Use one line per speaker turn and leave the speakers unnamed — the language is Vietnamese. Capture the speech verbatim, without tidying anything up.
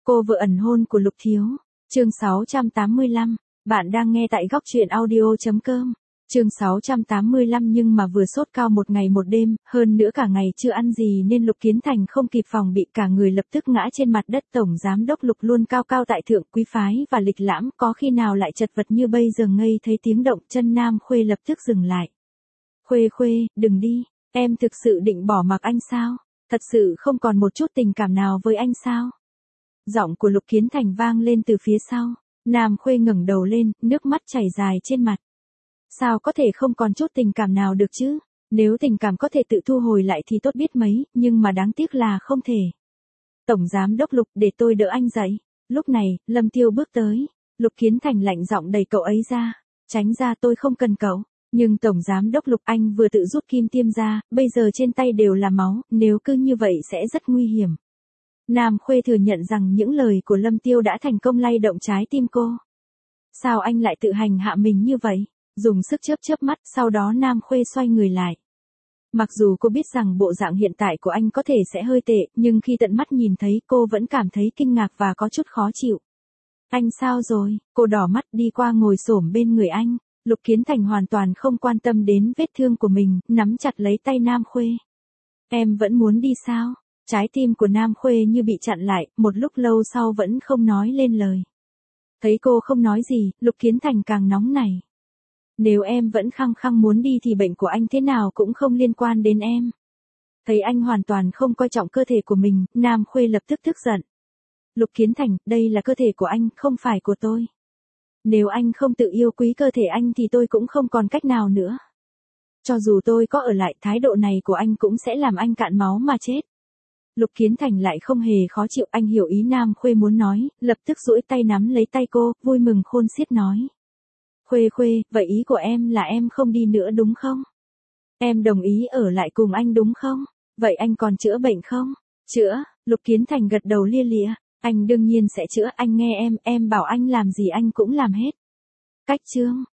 Cô vợ ẩn hôn của Lục Thiếu. Chương sáu trăm tám mươi lăm. Bạn đang nghe tại góc truyện audio chấm com. Chương sáu trăm tám mươi lăm nhưng mà vừa sốt cao một ngày một đêm, hơn nữa cả ngày chưa ăn gì nên Lục Kiến Thành không kịp phòng bị cả người lập tức ngã trên mặt đất. Tổng giám đốc Lục luôn cao cao tại thượng, quý phái và lịch lãm, có khi nào lại chật vật như bây giờ. Ngây thấy tiếng động chân Nam Khuê lập tức dừng lại. Khuê Khuê, đừng đi, em thực sự định bỏ mặc anh sao? Thật sự không còn một chút tình cảm nào với anh sao? Giọng của Lục Kiến Thành vang lên từ phía sau. Nam Khuê ngẩng đầu lên, nước mắt chảy dài trên mặt. Sao có thể không còn chút tình cảm nào được chứ? Nếu tình cảm có thể tự thu hồi lại thì tốt biết mấy, nhưng mà đáng tiếc là không thể. Tổng giám đốc Lục, để tôi đỡ anh dậy. Lúc này, Lâm Tiêu bước tới. Lục Kiến Thành lạnh giọng đẩy cậu ấy ra. Tránh ra, tôi không cần cậu. Nhưng Tổng giám đốc Lục, anh vừa tự rút kim tiêm ra, bây giờ trên tay đều là máu, nếu cứ như vậy sẽ rất nguy hiểm. Nam Khuê thừa nhận rằng những lời của Lâm Tiêu đã thành công lay động trái tim cô. Sao anh lại tự hành hạ mình như vậy? Dùng sức chớp chớp mắt, sau đó Nam Khuê xoay người lại. Mặc dù cô biết rằng bộ dạng hiện tại của anh có thể sẽ hơi tệ, nhưng khi tận mắt nhìn thấy cô vẫn cảm thấy kinh ngạc và có chút khó chịu. Anh sao rồi? Cô đỏ mắt đi qua ngồi xổm bên người anh. Lục Kiến Thành hoàn toàn không quan tâm đến vết thương của mình, nắm chặt lấy tay Nam Khuê. Em vẫn muốn đi sao? Trái tim của Nam Khuê như bị chặn lại, một lúc lâu sau vẫn không nói lên lời. Thấy cô không nói gì, Lục Kiến Thành càng nóng nảy. Nếu em vẫn khăng khăng muốn đi thì bệnh của anh thế nào cũng không liên quan đến em. Thấy anh hoàn toàn không coi trọng cơ thể của mình, Nam Khuê lập tức tức giận. Lục Kiến Thành, đây là cơ thể của anh, không phải của tôi. Nếu anh không tự yêu quý cơ thể anh thì tôi cũng không còn cách nào nữa. Cho dù tôi có ở lại, thái độ này của anh cũng sẽ làm anh cạn máu mà chết. Lục Kiến Thành lại không hề khó chịu, anh hiểu ý Nam Khuê muốn nói, lập tức duỗi tay nắm lấy tay cô, vui mừng khôn xiết nói. Khuê Khuê, vậy ý của em là em không đi nữa đúng không? Em đồng ý ở lại cùng anh đúng không? Vậy anh còn chữa bệnh không? Chữa, Lục Kiến Thành gật đầu lia lịa, anh đương nhiên sẽ chữa, anh nghe em, em bảo anh làm gì anh cũng làm hết. Cách chương.